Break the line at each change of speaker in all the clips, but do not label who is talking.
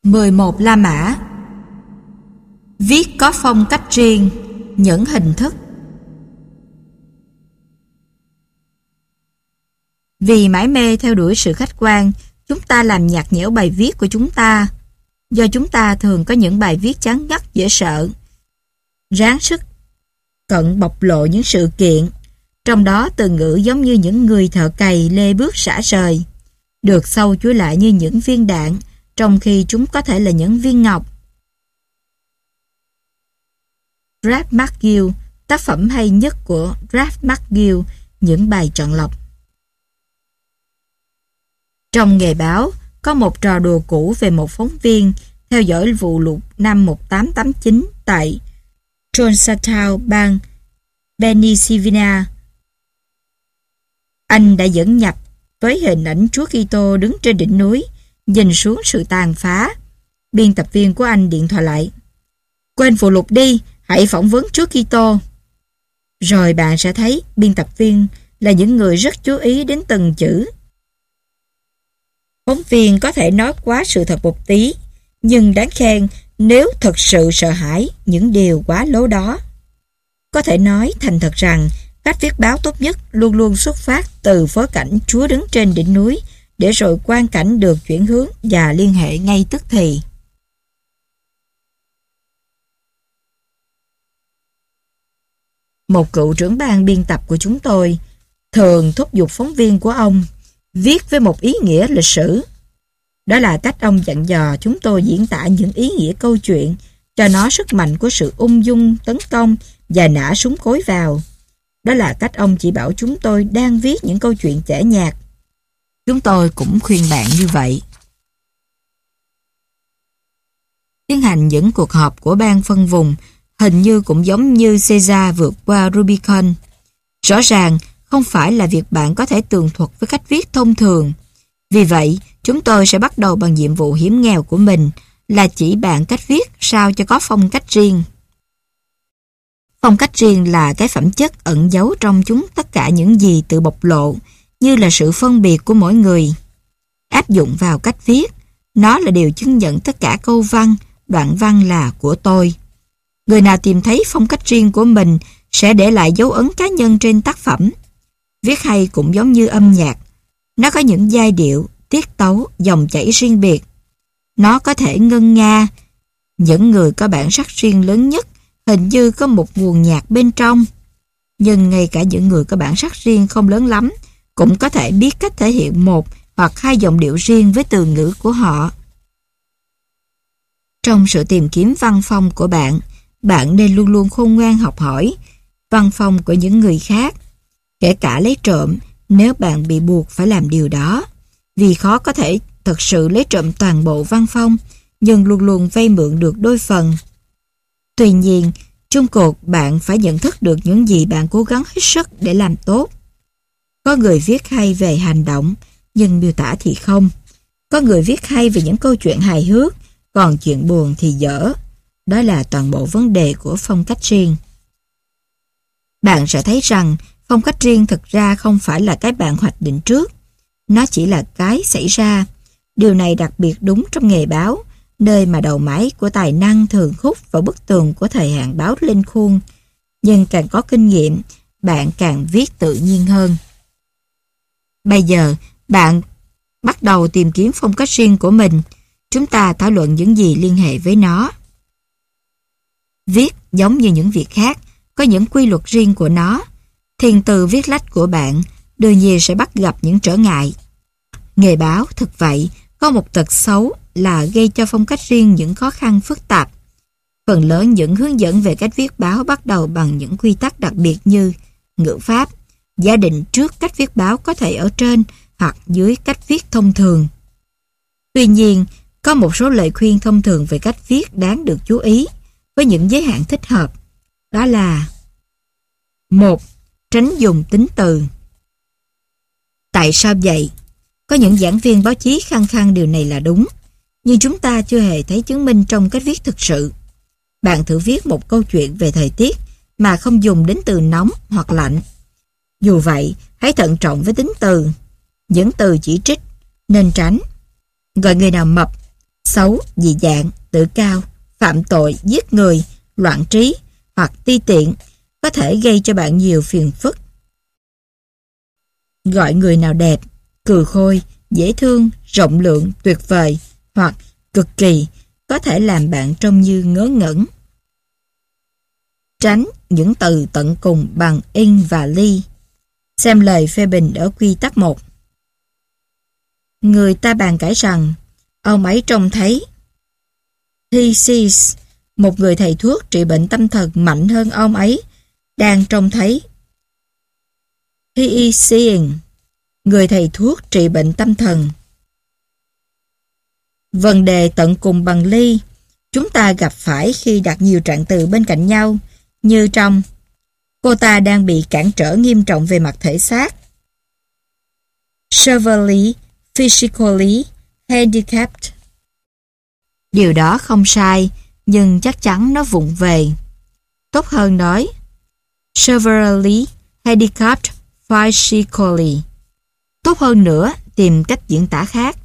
11 La Mã. Viết có phong cách riêng, những hình thức. Vì mải mê theo đuổi sự khách quan, chúng ta làm nhạt nhẽo bài viết của chúng ta. Do chúng ta thường có những bài viết chán ngắt dễ sợ, ráng sức cận bộc lộ những sự kiện, trong đó từ ngữ giống như những người thợ cày lê bước xả rời, được sâu chuỗi lại như những viên đạn, trong khi chúng có thể là những viên ngọc. Ralph McGill, tác phẩm hay nhất của Ralph McGill, những bài chọn lọc. Trong nghề báo, có một trò đùa cũ về một phóng viên theo dõi vụ lụt năm 1889 tại Johnstown, bang Pennsylvania. Anh đã dẫn nhập với hình ảnh Chúa Kitô đứng trên đỉnh núi, nhìn xuống sự tàn phá. Biên tập viên của anh điện thoại lại: "Quên vụ lụt đi, hãy phỏng vấn Chúa Kitô." Rồi bạn sẽ thấy biên tập viên là những người rất chú ý đến từng chữ. Phóng viên có thể nói quá sự thật một tí, nhưng đáng khen nếu thật sự sợ hãi những điều quá lố đó. Có thể nói thành thật rằng cách viết báo tốt nhất luôn luôn xuất phát từ phối cảnh Chúa đứng trên đỉnh núi, để rồi quang cảnh được chuyển hướng và liên hệ ngay tức thì. Một cựu trưởng ban biên tập của chúng tôi thường thúc giục phóng viên của ông viết với một ý nghĩa lịch sử. Đó là cách ông dặn dò chúng tôi diễn tả những ý nghĩa câu chuyện, cho nó sức mạnh của sự ung dung tấn công và nã súng cối vào. Đó là cách ông chỉ bảo chúng tôi đang viết những câu chuyện tẻ nhạt. Chúng tôi cũng khuyên bạn như vậy. Tiến hành những cuộc họp của ban phân vùng hình như cũng giống như Caesar vượt qua Rubicon. Rõ ràng không phải là việc bạn có thể tường thuật với cách viết thông thường. Vì vậy, chúng tôi sẽ bắt đầu bằng nhiệm vụ hiểm nghèo của mình là chỉ bạn cách viết sao cho có phong cách riêng. Phong cách riêng là cái phẩm chất ẩn giấu trong chúng tất cả những gì tự bộc lộ, như là sự phân biệt của mỗi người. Áp dụng vào cách viết, nó là điều chứng nhận tất cả câu văn, đoạn văn là của tôi. Người nào tìm thấy phong cách riêng của mình sẽ để lại dấu ấn cá nhân trên tác phẩm. Viết hay cũng giống như âm nhạc. Nó có những giai điệu, tiết tấu, dòng chảy riêng biệt. Nó có thể ngân nga. Những người có bản sắc riêng lớn nhất hình như có một nguồn nhạc bên trong. Nhưng ngay cả những người có bản sắc riêng không lớn lắm cũng có thể biết cách thể hiện một hoặc hai giọng điệu riêng với từ ngữ của họ. Trong sự tìm kiếm văn phong của bạn, bạn nên luôn luôn khôn ngoan học hỏi văn phong của những người khác, kể cả lấy trộm nếu bạn bị buộc phải làm điều đó, vì khó có thể thật sự lấy trộm toàn bộ văn phong, nhưng luôn luôn vay mượn được đôi phần. Tuy nhiên, chung cuộc bạn phải nhận thức được những gì bạn cố gắng hết sức để làm tốt. Có người viết hay về hành động, nhưng miêu tả thì không. Có người viết hay về những câu chuyện hài hước, còn chuyện buồn thì dở. Đó là toàn bộ vấn đề của phong cách riêng. Bạn sẽ thấy rằng phong cách riêng thực ra không phải là cái bạn hoạch định trước. Nó chỉ là cái xảy ra. Điều này đặc biệt đúng trong nghề báo, nơi mà đầu máy của tài năng thường khúc vào bức tường của thời hạn báo lên khuôn. Nhưng càng có kinh nghiệm, bạn càng viết tự nhiên hơn. Bây giờ, bạn bắt đầu tìm kiếm phong cách riêng của mình. Chúng ta thảo luận những gì liên hệ với nó. Viết giống như những việc khác, có những quy luật riêng của nó. Thiền từ viết lách của bạn đương nhiên sẽ bắt gặp những trở ngại. Nghề báo thực vậy, có một tật xấu là gây cho phong cách riêng những khó khăn phức tạp. Phần lớn những hướng dẫn về cách viết báo bắt đầu bằng những quy tắc đặc biệt như ngữ pháp, giả định trước cách viết báo có thể ở trên hoặc dưới cách viết thông thường. Tuy nhiên, có một số lời khuyên thông thường về cách viết đáng được chú ý, với những giới hạn thích hợp. Đó là: 1. Tránh dùng tính từ. Tại sao vậy? Có những giảng viên báo chí khăng khăng điều này là đúng, nhưng chúng ta chưa hề thấy chứng minh trong cách viết thực sự. Bạn thử viết một câu chuyện về thời tiết mà không dùng đến từ nóng hoặc lạnh. Dù vậy, hãy thận trọng với tính từ. Những từ chỉ trích nên tránh. Gọi người nào mập, xấu, dị dạng, tự cao, phạm tội, giết người, loạn trí hoặc ti tiện có thể gây cho bạn nhiều phiền phức. Gọi người nào đẹp, cừ khôi, dễ thương, rộng lượng, tuyệt vời hoặc cực kỳ có thể làm bạn trông như ngớ ngẩn. Tránh những từ tận cùng bằng in và ly. Xem lời phê bình ở quy tắc 1. Người ta bàn cãi rằng ông ấy trông thấy. He sees, một người thầy thuốc trị bệnh tâm thần mạnh hơn ông ấy, đang trông thấy. He is seeing, người thầy thuốc trị bệnh tâm thần. Vấn đề tận cùng bằng ly chúng ta gặp phải khi đặt nhiều trạng từ bên cạnh nhau, như trong cô ta đang bị cản trở nghiêm trọng về mặt thể xác. Severely, physically handicapped. Điều đó không sai, nhưng chắc chắn nó vụng về. Tốt hơn nói severely handicapped physically. Tốt hơn nữa, tìm cách diễn tả khác.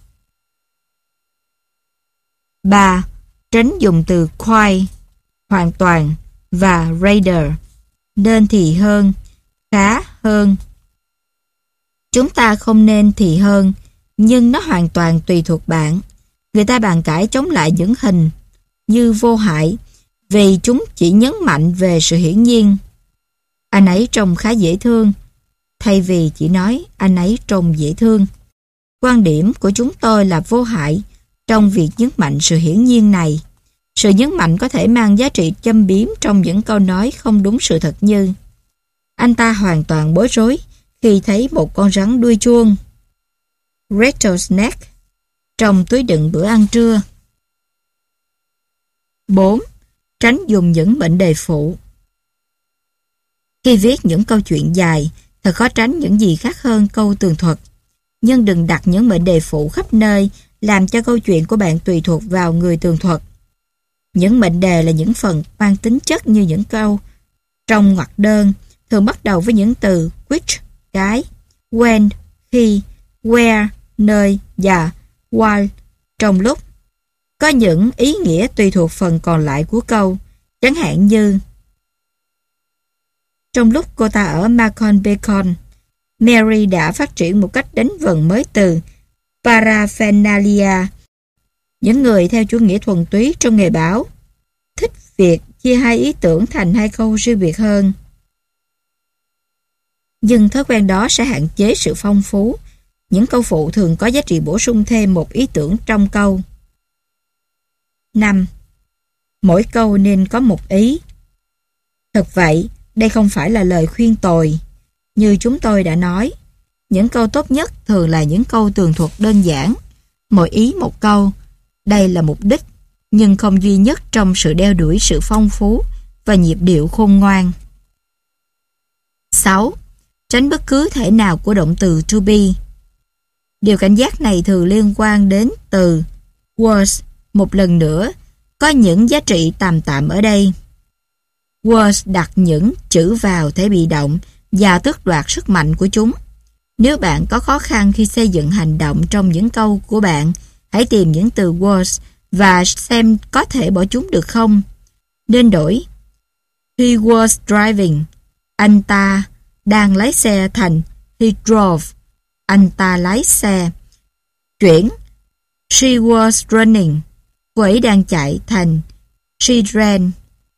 3. Tránh dùng từ quite, hoàn toàn và rather, nên thì hơn, khá hơn. Chúng ta không nên thì hơn, nhưng nó hoàn toàn tùy thuộc bạn. Người ta bàn cãi chống lại những hình như vô hại vì chúng chỉ nhấn mạnh về sự hiển nhiên. Anh ấy trông khá dễ thương, thay vì chỉ nói anh ấy trông dễ thương. Quan điểm của chúng tôi là vô hại trong việc nhấn mạnh sự hiển nhiên này. Sự nhấn mạnh có thể mang giá trị châm biếm trong những câu nói không đúng sự thật như: anh ta hoàn toàn bối rối khi thấy một con rắn đuôi chuông. Rattlesnake trong túi đựng bữa ăn trưa. 4. Tránh dùng những mệnh đề phụ. Khi viết những câu chuyện dài, thật khó tránh những gì khác hơn câu tường thuật. Nhưng đừng đặt những mệnh đề phụ khắp nơi, làm cho câu chuyện của bạn tùy thuộc vào người tường thuật. Những mệnh đề là những phần mang tính chất như những câu trong ngoặc đơn, thường bắt đầu với những từ which, cái, when, khi, where, nơi và while, trong lúc. Có những ý nghĩa tùy thuộc phần còn lại của câu, chẳng hạn như: trong lúc cô ta ở Macon Bacon, Mary đã phát triển một cách đánh vần mới từ paraphernalia. Những người theo chủ nghĩa thuần túy trong nghề báo thích việc chia hai ý tưởng thành hai câu riêng biệt hơn. Nhưng thói quen đó sẽ hạn chế sự phong phú. Những câu phụ thường có giá trị bổ sung thêm một ý tưởng trong câu. 5. Mỗi câu nên có một ý. Thật vậy, đây không phải là lời khuyên tồi. Như chúng tôi đã nói, những câu tốt nhất thường là những câu tường thuật đơn giản. Mỗi ý một câu. Đây là mục đích, nhưng không duy nhất trong sự đeo đuổi sự phong phú và nhịp điệu khôn ngoan. 6. Tránh bất cứ thể nào của động từ to be. Điều cảnh giác này thường liên quan đến từ was. Một lần nữa, có những giá trị tạm tạm ở đây. Was đặt những chữ vào thể bị động và tước đoạt sức mạnh của chúng. Nếu bạn có khó khăn khi xây dựng hành động trong những câu của bạn, hãy tìm những từ was và xem có thể bỏ chúng được không. Nên đổi he was driving, anh ta đang lái xe, thành he drove, anh ta lái xe. Chuyển she was running, cô ấy đang chạy, thành she ran.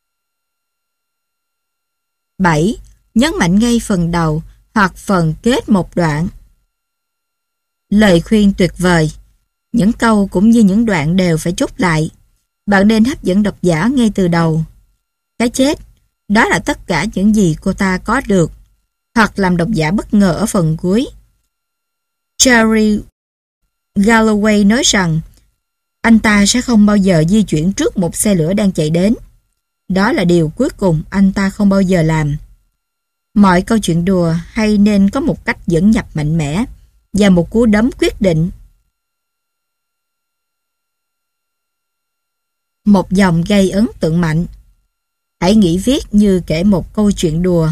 7. Nhấn mạnh ngay phần đầu hoặc phần kết một đoạn. Lời khuyên tuyệt vời. Những câu cũng như những đoạn đều phải chốt lại. Bạn nên hấp dẫn độc giả ngay từ đầu. Cái chết, đó là tất cả những gì cô ta có được. Hoặc làm độc giả bất ngờ ở phần cuối. Jerry Galloway nói rằng anh ta sẽ không bao giờ di chuyển trước một xe lửa đang chạy đến. Đó là điều cuối cùng anh ta không bao giờ làm. Mọi câu chuyện đùa hay nên có một cách dẫn nhập mạnh mẽ và một cú đấm quyết định. Một dòng gây ấn tượng mạnh. Hãy nghĩ viết như kể một câu chuyện đùa.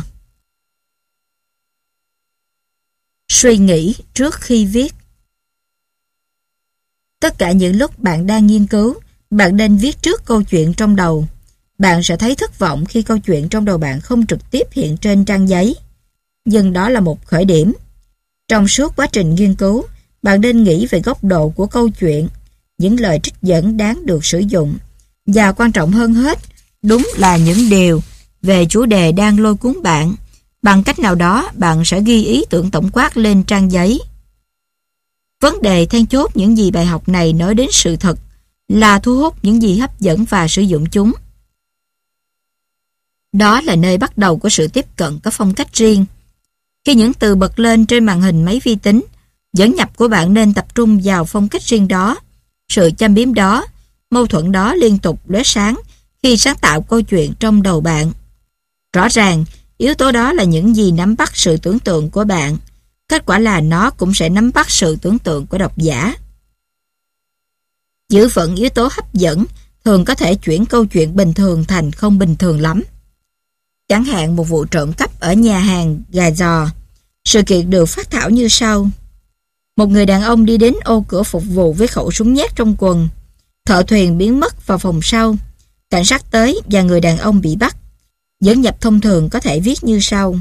Suy nghĩ trước khi viết. Tất cả những lúc bạn đang nghiên cứu, bạn nên viết trước câu chuyện trong đầu. Bạn sẽ thấy thất vọng khi câu chuyện trong đầu bạn không trực tiếp hiện trên trang giấy. Nhưng đó là một khởi điểm. Trong suốt quá trình nghiên cứu, bạn nên nghĩ về góc độ của câu chuyện, những lời trích dẫn đáng được sử dụng. Và quan trọng hơn hết, đúng là những điều về chủ đề đang lôi cuốn bạn. Bằng cách nào đó, bạn sẽ ghi ý tưởng tổng quát lên trang giấy. Vấn đề then chốt những gì bài học này nói đến sự thật là thu hút những gì hấp dẫn và sử dụng chúng. Đó là nơi bắt đầu của sự tiếp cận có phong cách riêng. Khi những từ bật lên trên màn hình máy vi tính, dẫn nhập của bạn nên tập trung vào phong cách riêng đó, sự châm biếm đó, mâu thuẫn đó liên tục lóe sáng khi sáng tạo câu chuyện trong đầu bạn. Rõ ràng, yếu tố đó là những gì nắm bắt sự tưởng tượng của bạn. Kết quả là nó cũng sẽ nắm bắt sự tưởng tượng của độc giả. Giữ vững yếu tố hấp dẫn thường có thể chuyển câu chuyện bình thường thành không bình thường lắm. Chẳng hạn một vụ trộm cắp ở nhà hàng gà giò. Sự kiện được phát thảo như sau. Một người đàn ông đi đến ô cửa phục vụ với khẩu súng nhét trong quần. Thợ thuyền biến mất vào phòng sau. Cảnh sát tới và người đàn ông bị bắt. Dẫn nhập thông thường có thể viết như sau.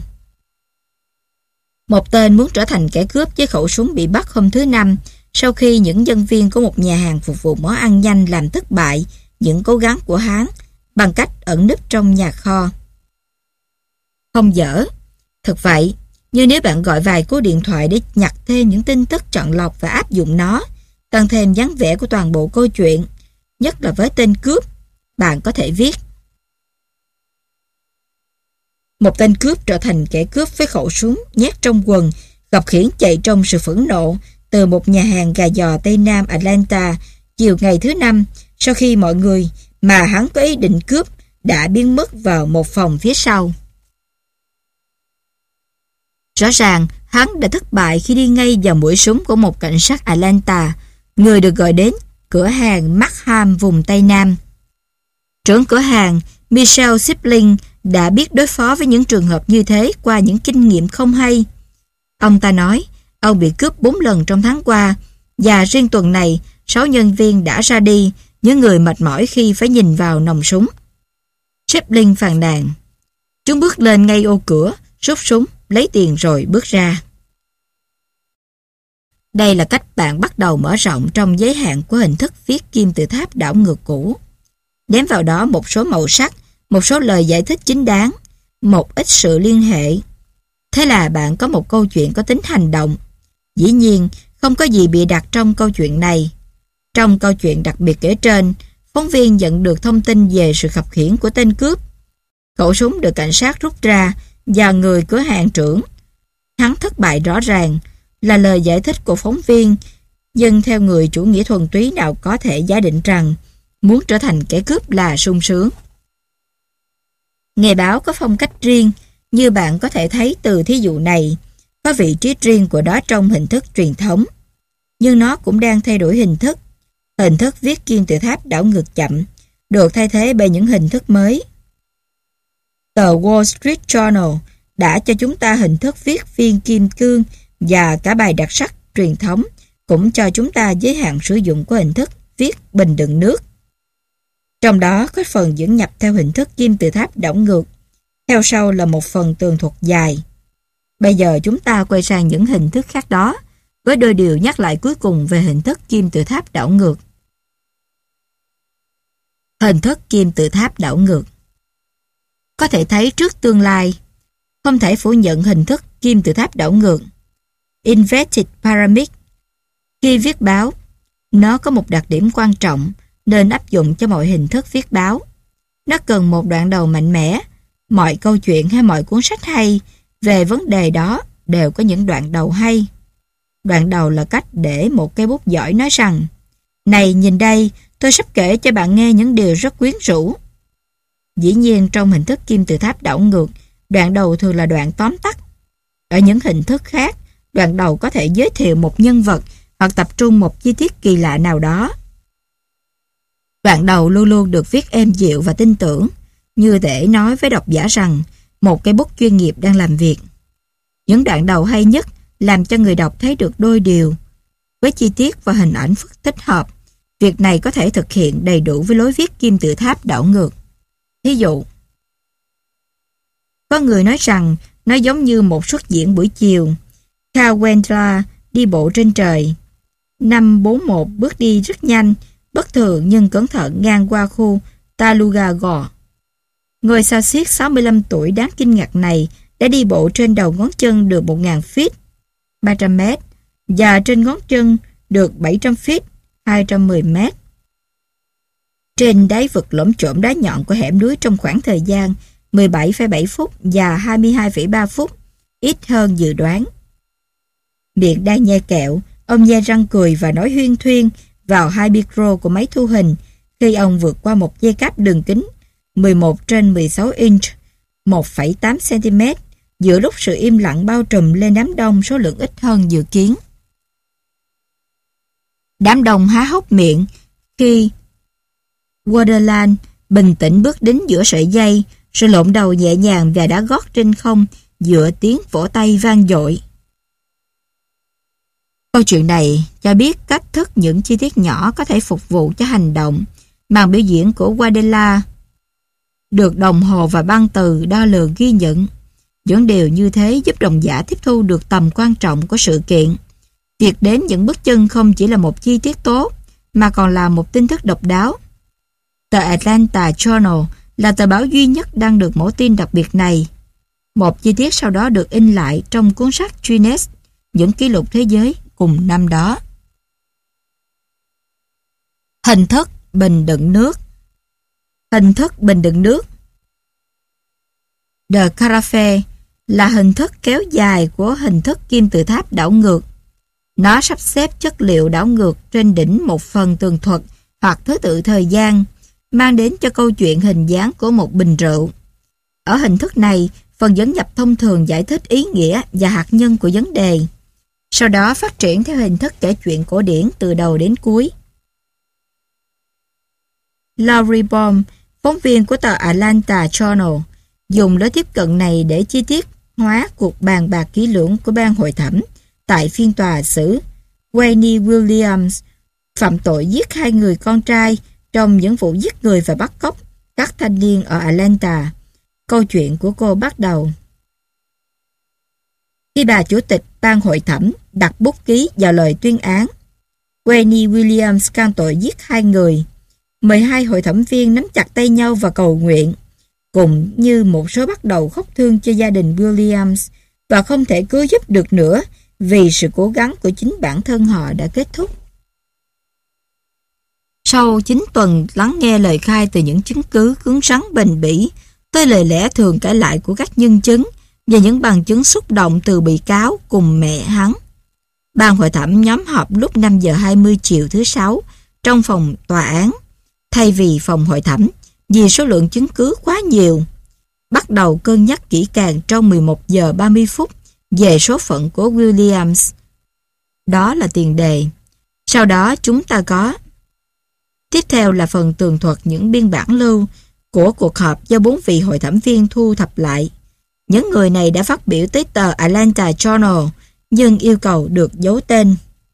Một tên muốn trở thành kẻ cướp với khẩu súng bị bắt hôm thứ Năm sau khi những nhân viên của một nhà hàng phục vụ món ăn nhanh làm thất bại những cố gắng của hắn bằng cách ẩn núp trong nhà kho. Không dở. Thật vậy, như nếu bạn gọi vài cú điện thoại để nhặt thêm những tin tức chọn lọc và áp dụng nó, tăng thêm dáng vẻ của toàn bộ câu chuyện, nhất là với tên cướp, bạn có thể viết. Một tên cướp trở thành kẻ cướp với khẩu súng nhét trong quần, gặp khiển chạy trong sự phẫn nộ từ một nhà hàng gà giò Tây Nam Atlanta chiều ngày thứ Năm sau khi mọi người mà hắn có ý định cướp đã biến mất vào một phòng phía sau. Rõ ràng, hắn đã thất bại khi đi ngay vào mũi súng của một cảnh sát Atlanta, người được gọi đến cửa hàng Markham vùng Tây Nam. Trưởng cửa hàng Michelle Sibling đã biết đối phó với những trường hợp như thế qua những kinh nghiệm không hay. Ông ta nói, ông bị cướp 4 lần trong tháng qua, và riêng tuần này, 6 nhân viên đã ra đi, những người mệt mỏi khi phải nhìn vào nòng súng. Sibling phàn nàn. Chúng bước lên ngay ô cửa, rút súng, lấy tiền rồi bước ra. Đây là cách bạn bắt đầu mở rộng trong giới hạn của hình thức viết kim tự tháp đảo ngược cũ. Đếm vào đó một số màu sắc, một số lời giải thích chính đáng, một ít sự liên hệ. Thế là bạn có một câu chuyện có tính hành động. Dĩ nhiên, không có gì bịa đặt trong câu chuyện này. Trong câu chuyện đặc biệt kể trên, phóng viên nhận được thông tin về sự khập khiễng của tên cướp. Khẩu súng được cảnh sát rút ra và người cửa hàng trưởng. Hắn thất bại rõ ràng là lời giải thích của phóng viên, nhưng theo người chủ nghĩa thuần túy nào có thể giả định rằng muốn trở thành kẻ cướp là sung sướng. Nghề báo có phong cách riêng, như bạn có thể thấy từ thí dụ này, có vị trí riêng của nó trong hình thức truyền thống. Nhưng nó cũng đang thay đổi hình thức. Hình thức viết kim tự tháp đảo ngược chậm, được thay thế bởi những hình thức mới. Tờ Wall Street Journal đã cho chúng ta hình thức viết viên kim cương và cả bài đặc sắc truyền thống cũng cho chúng ta giới hạn sử dụng của hình thức viết bình đựng nước. Trong đó có phần dẫn nhập theo hình thức kim tự tháp đảo ngược, theo sau là một phần tường thuật dài. Bây giờ chúng ta quay sang những hình thức khác đó, với đôi điều nhắc lại cuối cùng về hình thức kim tự tháp đảo ngược. Hình thức kim tự tháp đảo ngược. Có thể thấy trước tương lai, không thể phủ nhận hình thức kim tự tháp đảo ngược. Inverted Pyramid. Khi viết báo, nó có một đặc điểm quan trọng nên áp dụng cho mọi hình thức viết báo. Nó cần một đoạn đầu mạnh mẽ. Mọi câu chuyện hay mọi cuốn sách hay về vấn đề đó đều có những đoạn đầu hay. Đoạn đầu là cách để một cây bút giỏi nói rằng: "Này, nhìn đây, tôi sắp kể cho bạn nghe những điều rất quyến rũ." Dĩ nhiên, trong hình thức kim tự tháp đảo ngược, đoạn đầu thường là đoạn tóm tắt. Ở những hình thức khác, đoạn đầu có thể giới thiệu một nhân vật hoặc tập trung một chi tiết kỳ lạ nào đó. Đoạn đầu luôn luôn được viết êm dịu và tin tưởng, như để nói với độc giả rằng một cây bút chuyên nghiệp đang làm việc. Những đoạn đầu hay nhất làm cho người đọc thấy được đôi điều. với chi tiết và hình ảnh thích hợp. Việc này có thể thực hiện đầy đủ với lối viết kim tự tháp đảo ngược. Thí dụ, có người nói rằng nó giống như một suất diễn buổi chiều. Kawendra đi bộ trên trời. 541 bước đi rất nhanh, bất thường nhưng cẩn thận ngang qua khu Talugagor. Ngôi sao xiếc 65 tuổi đáng kinh ngạc này đã đi bộ trên đầu ngón chân được 1.000 feet, 300 mét, và trên ngón chân được 700 feet, 210 mét. Trên đáy vực lởm chởm đá nhọn của hẻm núi trong khoảng thời gian 17,7 phút và 22,3 phút, ít hơn dự đoán. Miệng đang nhe kẹo, ông nhe răng cười và nói huyên thuyên vào hai micro của máy thu hình khi ông vượt qua một dây cáp đường kính 11/16 inch, 1,8 cm, giữa lúc sự im lặng bao trùm lên đám đông số lượng ít hơn dự kiến. Đám đông há hốc miệng khi Wonderland bình tĩnh bước đến giữa sợi dây, rồi lộn đầu nhẹ nhàng và đá gót trên không giữa tiếng vỗ tay vang dội. Câu chuyện này cho biết cách thức những chi tiết nhỏ có thể phục vụ cho hành động. Màn biểu diễn của Wadela được đồng hồ và băng từ đo lường ghi nhận. Những điều như thế giúp độc giả tiếp thu được tầm quan trọng của sự kiện. Việc đếm những bước chân không chỉ là một chi tiết tốt, mà còn là một tin tức độc đáo. Tờ Atlanta Journal là tờ báo duy nhất đăng được mẫu tin đặc biệt này. Một chi tiết sau đó được in lại trong cuốn sách Guinness, những kỷ lục thế giới cùng năm đó. Hình thức bình đựng nước. Hình thức bình đựng nước The Carafe là hình thức kéo dài của hình thức kim tự tháp đảo ngược. Nó sắp xếp chất liệu đảo ngược trên đỉnh một phần tường thuật hoặc thứ tự thời gian, mang đến cho câu chuyện hình dáng của một bình rượu. Ở hình thức này, phần dẫn nhập thông thường giải thích ý nghĩa và hạt nhân của vấn đề. Sau đó phát triển theo hình thức kể chuyện cổ điển từ đầu đến cuối. Laurie Baum, phóng viên của tờ Atlanta Journal, dùng lối tiếp cận này để chi tiết hóa cuộc bàn bạc kỹ lưỡng của ban hội thẩm tại phiên tòa xử Wayne Williams phạm tội giết 2 người con trai trong những vụ giết người và bắt cóc các thanh niên ở Atlanta. Câu chuyện của cô bắt đầu khi bà chủ tịch ban hội thẩm đặt bút ký vào lời tuyên án. Wayne Williams can tội giết 2 người. 12 hội thẩm viên nắm chặt tay nhau và cầu nguyện, cùng như một số bắt đầu khóc thương cho gia đình Williams và không thể cứu giúp được nữa vì sự cố gắng của chính bản thân họ đã kết thúc. Sau 9 tuần lắng nghe lời khai từ những chứng cứ cứng rắn bền bỉ tới lời lẽ thường cãi lại của các nhân chứng và những bằng chứng xúc động từ bị cáo cùng mẹ hắn, ban hội thẩm nhóm họp lúc 5 giờ 20 chiều thứ Sáu trong phòng tòa án thay vì phòng hội thẩm vì số lượng chứng cứ quá nhiều. Bắt đầu cân nhắc kỹ càng trong 11 giờ 30 phút về số phận của Williams. Đó là tiền đề. Sau đó chúng ta có. Tiếp theo là phần tường thuật những biên bản lưu của cuộc họp do 4 vị hội thẩm viên thu thập lại. Những người này đã phát biểu tới tờ Atlanta Journal nhưng yêu cầu được giấu tên.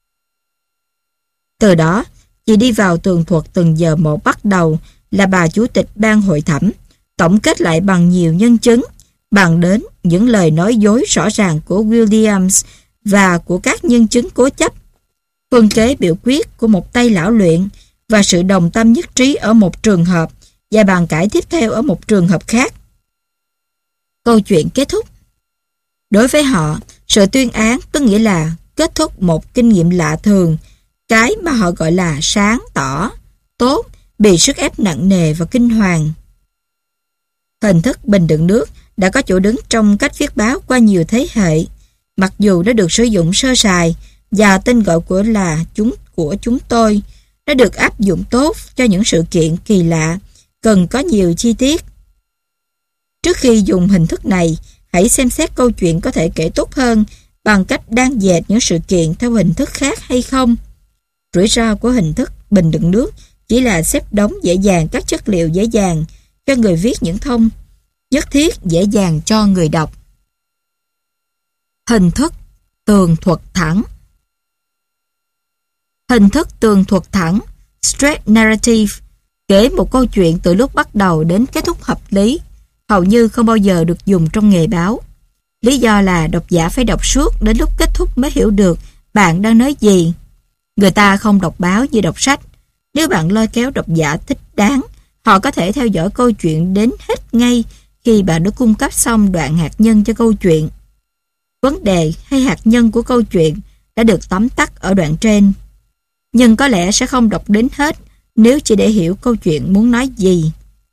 Từ đó, chỉ đi vào tường thuật từng giờ một bắt đầu là bà chủ tịch ban hội thẩm, tổng kết lại bằng nhiều nhân chứng, bàn đến những lời nói dối rõ ràng của Williams và của các nhân chứng cố chấp, phương kế biểu quyết của một tay lão luyện và sự đồng tâm nhất trí ở một trường hợp và bàn cãi tiếp theo ở một trường hợp khác. Câu chuyện kết thúc. Đối với họ, sự tuyên án có nghĩa là kết thúc một kinh nghiệm lạ thường, cái mà họ gọi là sáng tỏ, tốt, bị sức ép nặng nề và kinh hoàng. Hình thức bình đựng nước đã có chỗ đứng trong cách viết báo qua nhiều thế hệ, mặc dù nó được sử dụng sơ sài và tên gọi của chúng tôi, nó được áp dụng tốt cho những sự kiện kỳ lạ, cần có nhiều chi tiết. Trước khi dùng hình thức này, hãy xem xét câu chuyện có thể kể tốt hơn bằng cách đan dệt những sự kiện theo hình thức khác hay không. Rủi ro của hình thức bình đựng nước chỉ là xếp đống dễ dàng các chất liệu dễ dàng cho người viết những thông, nhất thiết dễ dàng cho người đọc. Hình thức tường thuật thẳng. Hình thức tường thuật thẳng, straight narrative, kể một câu chuyện từ lúc bắt đầu đến kết thúc hợp lý, hầu như không bao giờ được dùng trong nghề báo. Lý do là độc giả phải đọc suốt đến lúc kết thúc mới hiểu được bạn đang nói gì. Người ta không đọc báo như đọc sách. Nếu bạn lôi kéo độc giả thích đáng, họ có thể theo dõi câu chuyện đến hết ngay khi bạn đã cung cấp xong đoạn hạt nhân cho câu chuyện. Vấn đề hay hạt nhân của câu chuyện đã được tóm tắt ở đoạn trên, nhưng có lẽ sẽ không đọc đến hết nếu chỉ để hiểu câu chuyện muốn nói gì.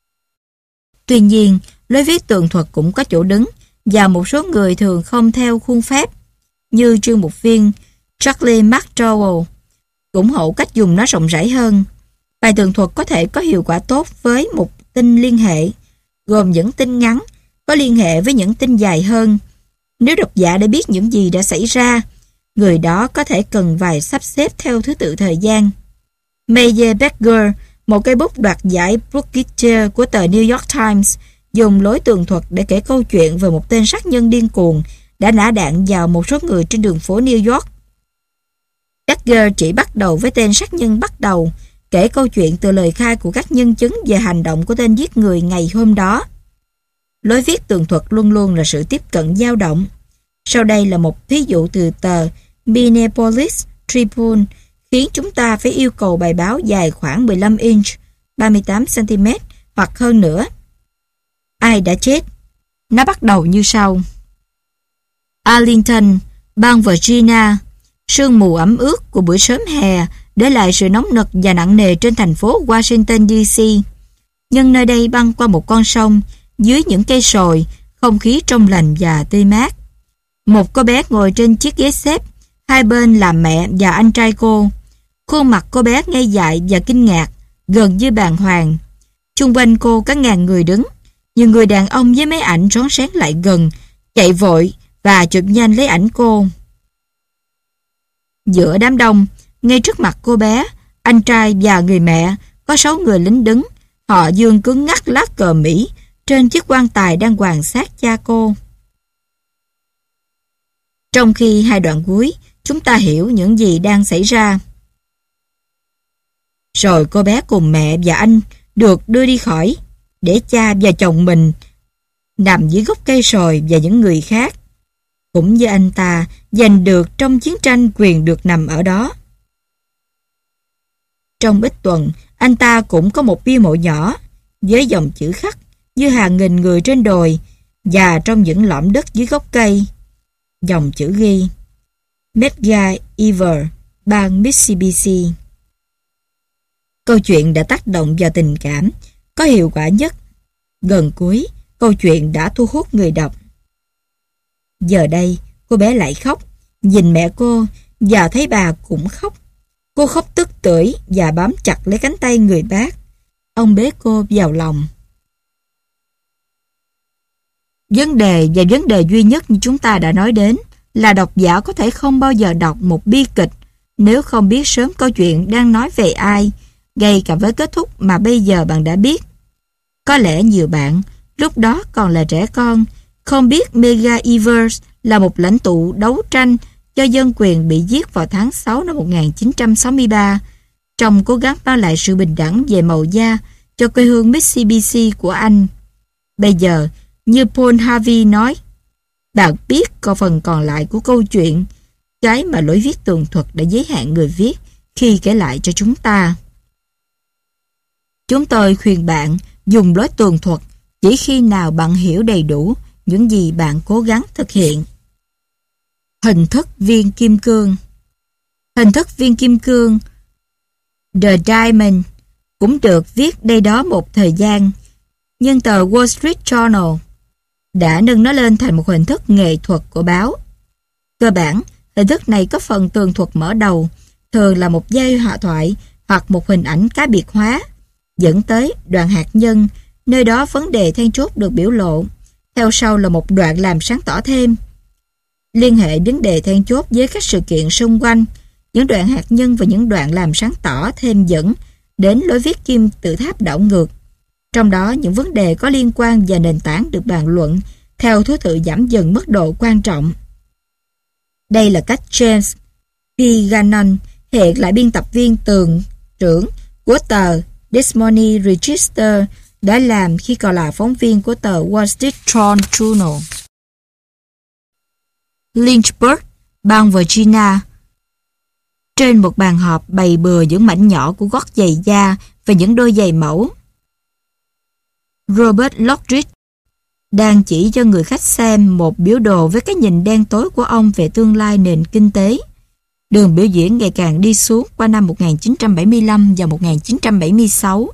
Tuy nhiên, lối viết tường thuật cũng có chỗ đứng và một số người thường không theo khuôn phép, như chuyên mục viên Charlie McDowell ủng hộ cách dùng nó rộng rãi hơn. Bài tường thuật có thể có hiệu quả tốt với một tin liên hệ, gồm những tin ngắn có liên hệ với những tin dài hơn. Nếu độc giả đã biết những gì đã xảy ra, người đó có thể cần vài sắp xếp theo thứ tự thời gian. Mayer Becker, một cây bút đoạt giải Pulitzer của tờ New York Times, dùng lối tường thuật để kể câu chuyện về một tên sát nhân điên cuồng đã nã đạn vào một số người trên đường phố New York. Becker chỉ bắt đầu với tên sát nhân bắt đầu, kể câu chuyện từ lời khai của các nhân chứng về hành động của tên giết người ngày hôm đó. Lối viết tường thuật luôn luôn là sự tiếp cận dao động. Sau đây là một thí dụ từ tờ Minneapolis Tribune, khiến chúng ta phải yêu cầu bài báo dài khoảng 15 inch, 38 cm hoặc hơn nữa. Ai đã chết? Nó bắt đầu như sau. Arlington, bang Virginia. Sương mù ẩm ướt của buổi sớm hè để lại sự nóng nực và nặng nề trên thành phố Washington DC. Nhưng nơi đây băng qua một con sông, dưới những cây sồi, không khí trong lành và tươi mát. Một cô bé ngồi trên chiếc ghế xếp, hai bên là mẹ và anh trai cô. Khuôn mặt cô bé ngây dại và kinh ngạc, gần như bàng hoàng. Chung quanh cô có ngàn người đứng. Nhiều người đàn ông với máy ảnh rón rén lại gần, chạy vội và chụp nhanh lấy ảnh cô. Giữa đám đông, ngay trước mặt cô bé, anh trai và người mẹ, có 6 người lính đứng. Họ giương cứng ngắc lá cờ Mỹ trên chiếc quan tài đang hoàng sát cha cô. Trong khi hai đoạn cuối, chúng ta hiểu những gì đang xảy ra. Rồi cô bé cùng mẹ và anh được đưa đi khỏi, để cha và chồng mình nằm dưới gốc cây sồi và những người khác, cũng như anh ta giành được trong chiến tranh quyền được nằm ở đó. Trong ít tuần, anh ta cũng có một bia mộ nhỏ với dòng chữ khắc như hàng nghìn người trên đồi, và trong những lõm đất dưới gốc cây, dòng chữ ghi Medgar Evers, bang Mississippi. Câu chuyện đã tác động vào tình cảm, có hiệu quả nhất. Gần cuối, câu chuyện đã thu hút người đọc. Giờ đây, cô bé lại khóc, nhìn mẹ cô và thấy bà cũng khóc. Cô khóc tức tưởi và bám chặt lấy cánh tay người bác. Ông bế cô vào lòng. Vấn đề duy nhất như chúng ta đã nói đến là độc giả có thể không bao giờ đọc một bi kịch nếu không biết sớm câu chuyện đang nói về ai, ngay cả với kết thúc mà bây giờ bạn đã biết. Có lẽ nhiều bạn, lúc đó còn là trẻ con, không biết Medgar Evers là một lãnh tụ đấu tranh cho dân quyền bị giết vào tháng 6 năm 1963 trong cố gắng mang lại sự bình đẳng về màu da cho quê hương Mississippi của anh. Bây giờ, như Paul Harvey nói, bạn biết có phần còn lại của câu chuyện, cái mà lối viết tường thuật đã giới hạn người viết khi kể lại cho chúng ta. Chúng tôi khuyên bạn dùng lối tường thuật chỉ khi nào bạn hiểu đầy đủ những gì bạn cố gắng thực hiện. Hình thức viên kim cương. Hình thức viên kim cương The Diamond cũng được viết đây đó một thời gian, nhưng tờ Wall Street Journal đã nâng nó lên thành một hình thức nghệ thuật của báo. Cơ bản, hình thức này có phần tường thuật mở đầu, thường là một giai họa thoại hoặc một hình ảnh cá biệt hóa, dẫn tới đoạn hạt nhân, nơi đó vấn đề then chốt được biểu lộ. Theo sau là một đoạn làm sáng tỏ thêm. Liên hệ vấn đề then chốt với các sự kiện xung quanh, những đoạn hạt nhân và những đoạn làm sáng tỏ thêm dẫn đến lối viết kim tự tháp đảo ngược. Trong đó, những vấn đề có liên quan và nền tảng được bàn luận theo thứ tự giảm dần mức độ quan trọng. Đây là cách James P. Gannon Hiện là biên tập viên tường trưởng của tờ Des Moines Register, đã làm khi còn là phóng viên của tờ Wall Street Journal. Lynchburg, bang Virginia. Trên một bàn họp bày bừa những mảnh nhỏ của gót giày da và những đôi giày mẫu, Robert Lockridge đang chỉ cho người khách xem một biểu đồ với cái nhìn đen tối của ông về tương lai nền kinh tế. Đường biểu diễn ngày càng đi xuống qua năm 1975 và 1976.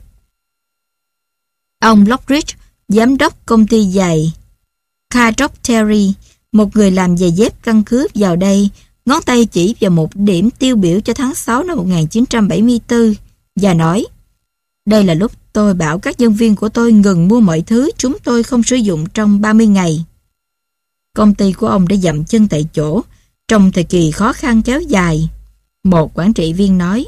Ông Lockridge, giám đốc công ty giày Cadocterry, một người làm giày dép căn cứ vào đây, ngón tay chỉ vào một điểm tiêu biểu cho tháng 6 năm 1974 và nói: "Đây là lúc tôi bảo các nhân viên của tôi ngừng mua mọi thứ chúng tôi không sử dụng trong 30 ngày. Công ty của ông đã dậm chân tại chỗ trong thời kỳ khó khăn kéo dài." Một quản trị viên nói.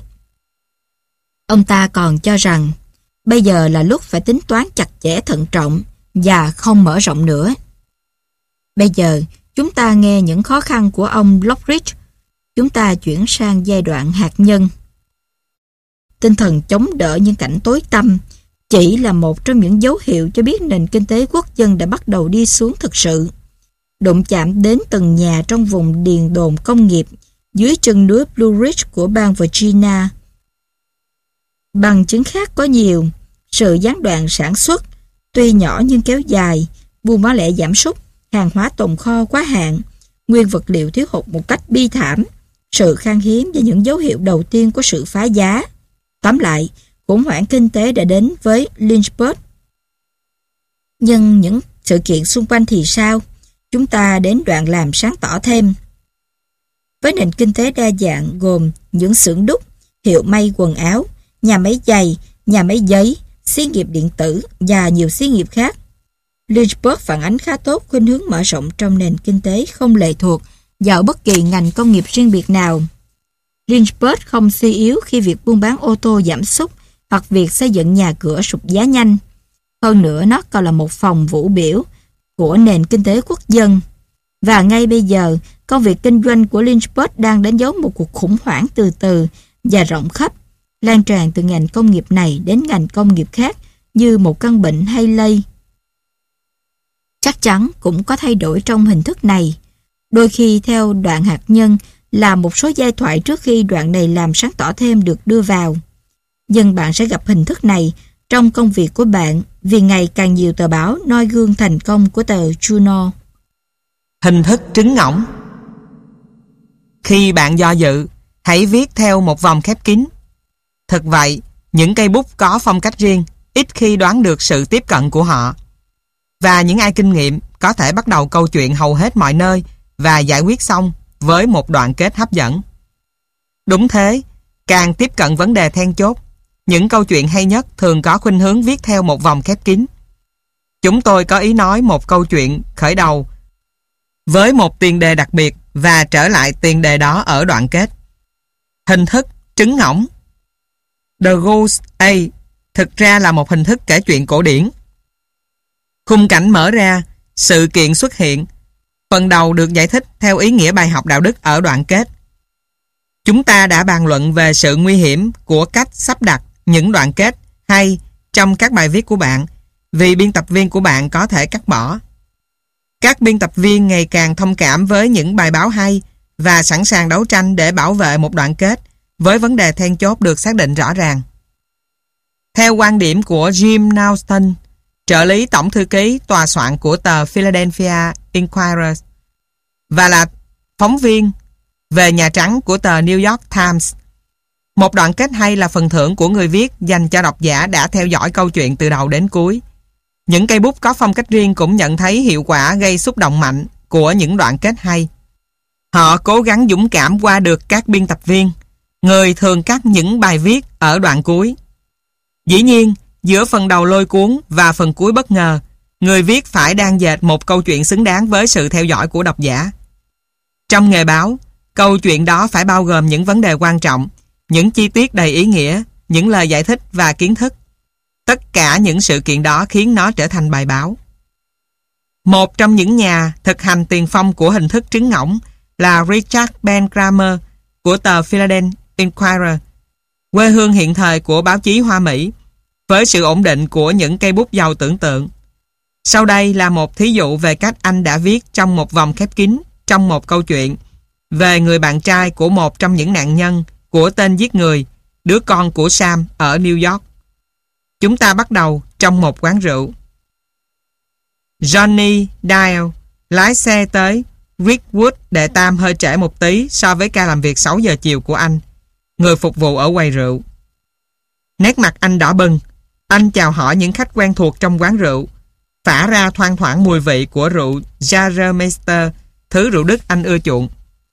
Ông ta còn cho rằng bây giờ là lúc phải tính toán chặt chẽ, thận trọng và không mở rộng nữa. Bây giờ chúng ta nghe những khó khăn của ông Lockridge. Chúng ta chuyển sang giai đoạn hạt nhân. Tinh thần chống đỡ những cảnh tối tăm chỉ là một trong những dấu hiệu cho biết nền kinh tế quốc dân đã bắt đầu đi xuống thực sự, đụng chạm đến từng nhà trong vùng điền đồn công nghiệp dưới chân núi Blue Ridge của bang Virginia. Bằng chứng khác có nhiều: sự gián đoạn sản xuất, tuy nhỏ nhưng kéo dài, buôn bán lẻ giảm sút, hàng hóa tồn kho quá hạn, nguyên vật liệu thiếu hụt một cách bi thảm, sự khan hiếm và những dấu hiệu đầu tiên của sự phá giá. Tóm lại, khủng hoảng kinh tế đã đến với Lynchburg. Nhưng những sự kiện xung quanh thì sao? Chúng ta đến đoạn làm sáng tỏ thêm. Với nền kinh tế đa dạng gồm những xưởng đúc, hiệu may quần áo, nhà máy giày, nhà máy giấy, xí nghiệp điện tử và nhiều xí nghiệp khác, Lynchburg phản ánh khá tốt khuynh hướng mở rộng trong nền kinh tế không lệ thuộc vào bất kỳ ngành công nghiệp riêng biệt nào. Lynchburg không suy yếu khi việc buôn bán ô tô giảm sút hoặc việc xây dựng nhà cửa sụt giá nhanh. Hơn nữa, nó còn là một phòng vũ biểu của nền kinh tế quốc dân. Và ngay bây giờ, công việc kinh doanh của Lynchburg đang đánh dấu một cuộc khủng hoảng từ từ và rộng khắp, lan tràn từ ngành công nghiệp này đến ngành công nghiệp khác như một căn bệnh hay lây. Chắc chắn cũng có thay đổi trong hình thức này. Đôi khi theo đoạn hạt nhân là một số giai thoại trước khi đoạn này làm sáng tỏ thêm được đưa vào. Nhưng bạn sẽ gặp hình thức này trong công việc của bạn vì ngày càng nhiều tờ báo noi gương thành công của tờ Juno.
Hình thức trứng ngỗng. Khi bạn do dự, hãy viết theo một vòng khép kín. Thực vậy, những cây bút có phong cách riêng ít khi đoán được sự tiếp cận của họ. Và những ai kinh nghiệm có thể bắt đầu câu chuyện hầu hết mọi nơi và giải quyết xong với một đoạn kết hấp dẫn. Đúng thế, càng tiếp cận vấn đề then chốt, những câu chuyện hay nhất thường có khuynh hướng viết theo một vòng khép kín. Chúng tôi có ý nói một câu chuyện khởi đầu với một tiền đề đặc biệt và trở lại tiền đề đó ở đoạn kết. Hình thức trứng ngỗng. The Goose A thực ra là một hình thức kể chuyện cổ điển. Khung cảnh mở ra, sự kiện xuất hiện. Phần đầu được giải thích theo ý nghĩa bài học đạo đức ở đoạn kết. Chúng ta đã bàn luận về sự nguy hiểm của cách sắp đặt những đoạn kết hay trong các bài viết của bạn vì biên tập viên của bạn có thể cắt bỏ. Các biên tập viên ngày càng thông cảm với những bài báo hay và sẵn sàng đấu tranh để bảo vệ một đoạn kết với vấn đề then chốt được xác định rõ ràng. Theo quan điểm của Jim Nauston, trợ lý tổng thư ký tòa soạn của tờ Philadelphia Inquirer và là phóng viên về Nhà Trắng của tờ New York Times, một đoạn kết hay là phần thưởng của người viết dành cho độc giả đã theo dõi câu chuyện từ đầu đến cuối. Những cây bút có phong cách riêng cũng nhận thấy hiệu quả gây xúc động mạnh của những đoạn kết hay. Họ cố gắng dũng cảm qua được các biên tập viên, người thường cắt những bài viết ở đoạn cuối. Dĩ nhiên, giữa phần đầu lôi cuốn và phần cuối bất ngờ, người viết phải đang dệt một câu chuyện xứng đáng với sự theo dõi của độc giả. Trong nghề báo, câu chuyện đó phải bao gồm những vấn đề quan trọng, những chi tiết đầy ý nghĩa, những lời giải thích và kiến thức. Tất cả những sự kiện đó khiến nó trở thành bài báo. Một trong những nhà thực hành tiền phong của hình thức trứng ngỗng là Richard Ben Kramer của tờ Philadelphia Inquirer, quê hương hiện thời của báo chí Hoa Mỹ, với sự ổn định của những cây bút giàu tưởng tượng. Sau đây là một thí dụ về cách anh đã viết trong một vòng khép kín trong một câu chuyện về người bạn trai của một trong những nạn nhân của tên giết người, đứa con của Sam ở New York. Chúng ta bắt đầu trong một quán rượu. Johnny Dale lái xe tới Ridgewood đệ tam hơi trễ một tí so với ca làm việc 6 giờ chiều của anh, người phục vụ ở quầy rượu. Nét mặt anh đỏ bừng. Anh chào hỏi những khách quen thuộc trong quán rượu, phả ra thoang thoảng mùi vị của rượu Jägermeister, thứ rượu Đức anh ưa chuộng.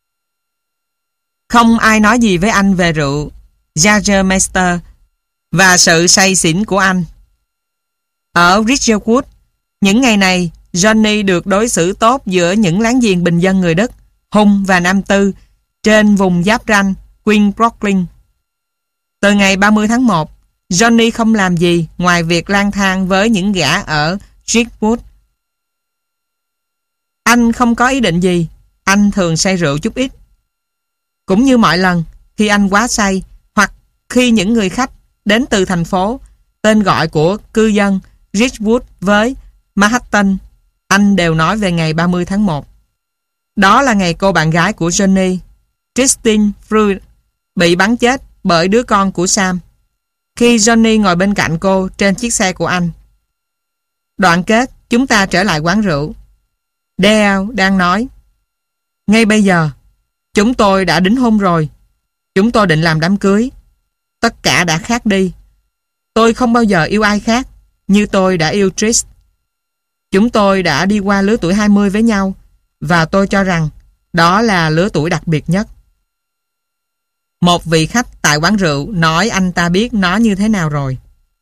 Không ai nói gì với anh về rượu Jägermeister và sự say xỉn của anh. Ở Ridgewood, những ngày này, Johnny được đối xử tốt giữa những láng giềng bình dân người Đức, Hung và Nam Tư, trên vùng giáp ranh Queen Brooklyn. Từ ngày 30 tháng 1, Johnny không làm gì ngoài việc lang thang với những gã ở Ridgewood. Anh không có ý định gì, anh thường say rượu chút ít. Cũng như mọi lần, khi anh quá say, hoặc khi những người khách đến từ thành phố, tên gọi của cư dân Ridgewood với Manhattan, anh đều nói về ngày 30 tháng 1. Đó là ngày cô bạn gái của Johnny, Christine Freud, bị bắn chết bởi đứa con của Sam, khi Johnny ngồi bên cạnh cô trên chiếc xe của anh. Đoạn kết, chúng ta trở lại quán rượu. Dale đang nói: ngay bây giờ, chúng tôi đã đính hôn rồi. Chúng tôi định làm đám cưới. Tất cả đã khác đi. Tôi không bao giờ yêu ai khác như tôi đã yêu Trish. Chúng tôi đã đi qua lứa tuổi 20 với nhau, và tôi cho rằng đó là lứa tuổi đặc biệt nhất. Một vị khách tại quán rượu nói anh ta biết nó như thế nào rồi.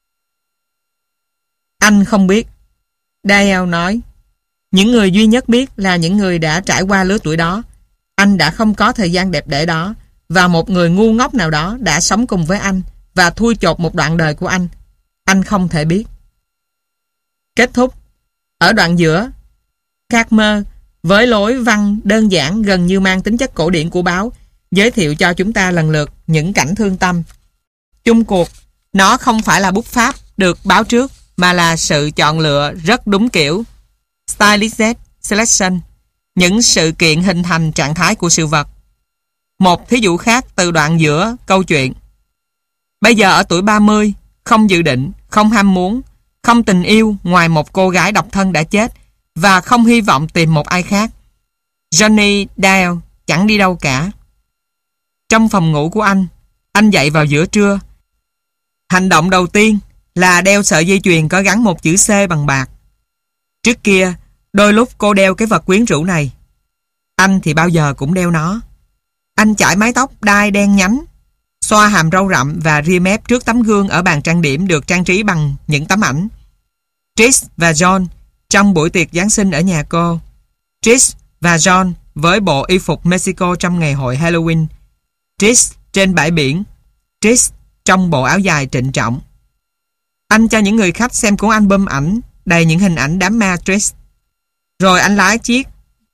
Anh không biết, Dale nói. Những người duy nhất biết là những người đã trải qua lứa tuổi đó. Anh đã không có thời gian đẹp để đó, và một người ngu ngốc nào đó đã sống cùng với anh và thui chột một đoạn đời của anh. Anh không thể biết. Kết thúc. Ở đoạn giữa, Carmer với lối văn đơn giản gần như mang tính chất cổ điển của báo giới thiệu cho chúng ta lần lượt những cảnh thương tâm. Chung cuộc, nó không phải là bút pháp được báo trước, mà là sự chọn lựa rất đúng kiểu Stylised Selection, những sự kiện hình thành trạng thái của sự vật. Một thí dụ khác từ đoạn giữa câu chuyện. Bây giờ ở tuổi 30, không dự định, không ham muốn, không tình yêu ngoài một cô gái độc thân đã chết, và không hy vọng tìm một ai khác. Johnny Dale chẳng đi đâu cả. Trong phòng ngủ của anh dậy vào giữa trưa. Hành động đầu tiên là đeo sợi dây chuyền có gắn một chữ C bằng bạc. Trước kia, đôi lúc cô đeo cái vật quyến rũ này. Anh thì bao giờ cũng đeo nó. Anh chải mái tóc đai đen nhánh, xoa hàm râu rậm và ria mép trước tấm gương ở bàn trang điểm được trang trí bằng những tấm ảnh. Trish và John trong buổi tiệc Giáng sinh ở nhà cô. Trish và John với bộ y phục Mexico trong ngày hội Halloween. Trish trên bãi biển. Trish trong bộ áo dài trịnh trọng. Anh cho những người khách xem cuốn album ảnh đầy những hình ảnh đám ma Trish. Rồi anh lái chiếc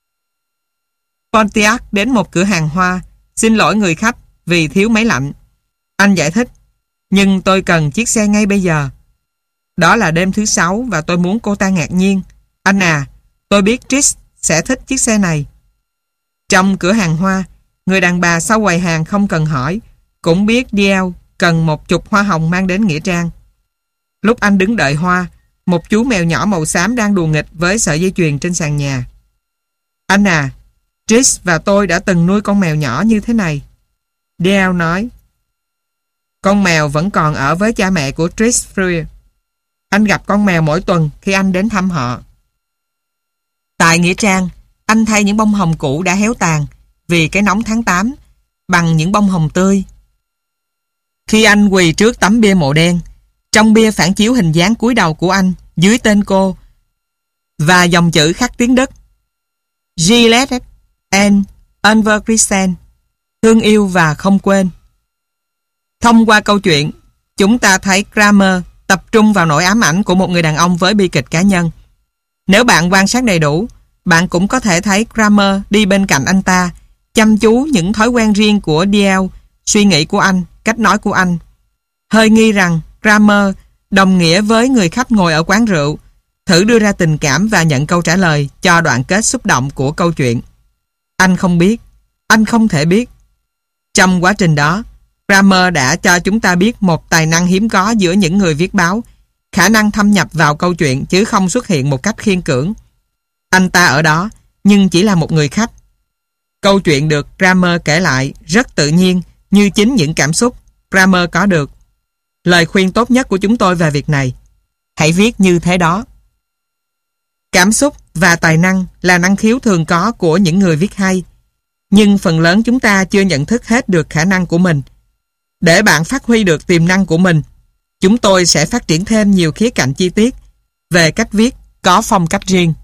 Pontiac đến một cửa hàng hoa, xin lỗi người khách vì thiếu máy lạnh. Anh giải thích: nhưng tôi cần chiếc xe ngay bây giờ. Đó là đêm thứ 6 và tôi muốn cô ta ngạc nhiên. Anh à, tôi biết Trish sẽ thích chiếc xe này. Trong cửa hàng hoa, người đàn bà sau quầy hàng không cần hỏi cũng biết Dale cần một chục hoa hồng mang đến nghĩa trang. Lúc anh đứng đợi hoa, một chú mèo nhỏ màu xám đang đùa nghịch với sợi dây chuyền trên sàn nhà. Anh à, Trish và tôi đã từng nuôi con mèo nhỏ như thế này. Dale nói. Con mèo vẫn còn ở với cha mẹ của Trish Freud. Anh gặp con mèo mỗi tuần khi anh đến thăm họ. Tại nghĩa trang, anh thay những bông hồng cũ đã héo tàn vì cái nóng tháng 8 bằng những bông hồng tươi. Khi anh quỳ trước tấm bia mộ đen, trong bia phản chiếu hình dáng cúi đầu của anh dưới tên cô và dòng chữ khắc tiếng Đức: Gillette and Unvergessen, thương yêu và không quên. Thông qua câu chuyện, chúng ta thấy Kramer tập trung vào nỗi ám ảnh của một người đàn ông với bi kịch cá nhân. Nếu bạn quan sát đầy đủ, bạn cũng có thể thấy Kramer đi bên cạnh anh ta, chăm chú những thói quen riêng của Dale suy nghĩ của anh, cách nói của anh. Hơi nghi rằng Kramer đồng nghĩa với người khách ngồi ở quán rượu, thử đưa ra tình cảm và nhận câu trả lời cho đoạn kết xúc động của câu chuyện. Anh không biết, anh không thể biết. Trong quá trình đó, Kramer đã cho chúng ta biết một tài năng hiếm có giữa những người viết báo, khả năng thâm nhập vào câu chuyện chứ không xuất hiện một cách khiên cưỡng. Anh ta ở đó, nhưng chỉ là một người khách. Câu chuyện được Kramer kể lại rất tự nhiên như chính những cảm xúc Kramer có được. Lời khuyên tốt nhất của chúng tôi về việc này: hãy viết như thế đó. Cảm xúc và tài năng là năng khiếu thường có của những người viết hay, nhưng phần lớn chúng ta chưa nhận thức hết được khả năng của mình. Để bạn phát huy được tiềm năng của mình, chúng tôi sẽ phát triển thêm nhiều khía cạnh chi tiết về cách viết có phong cách riêng.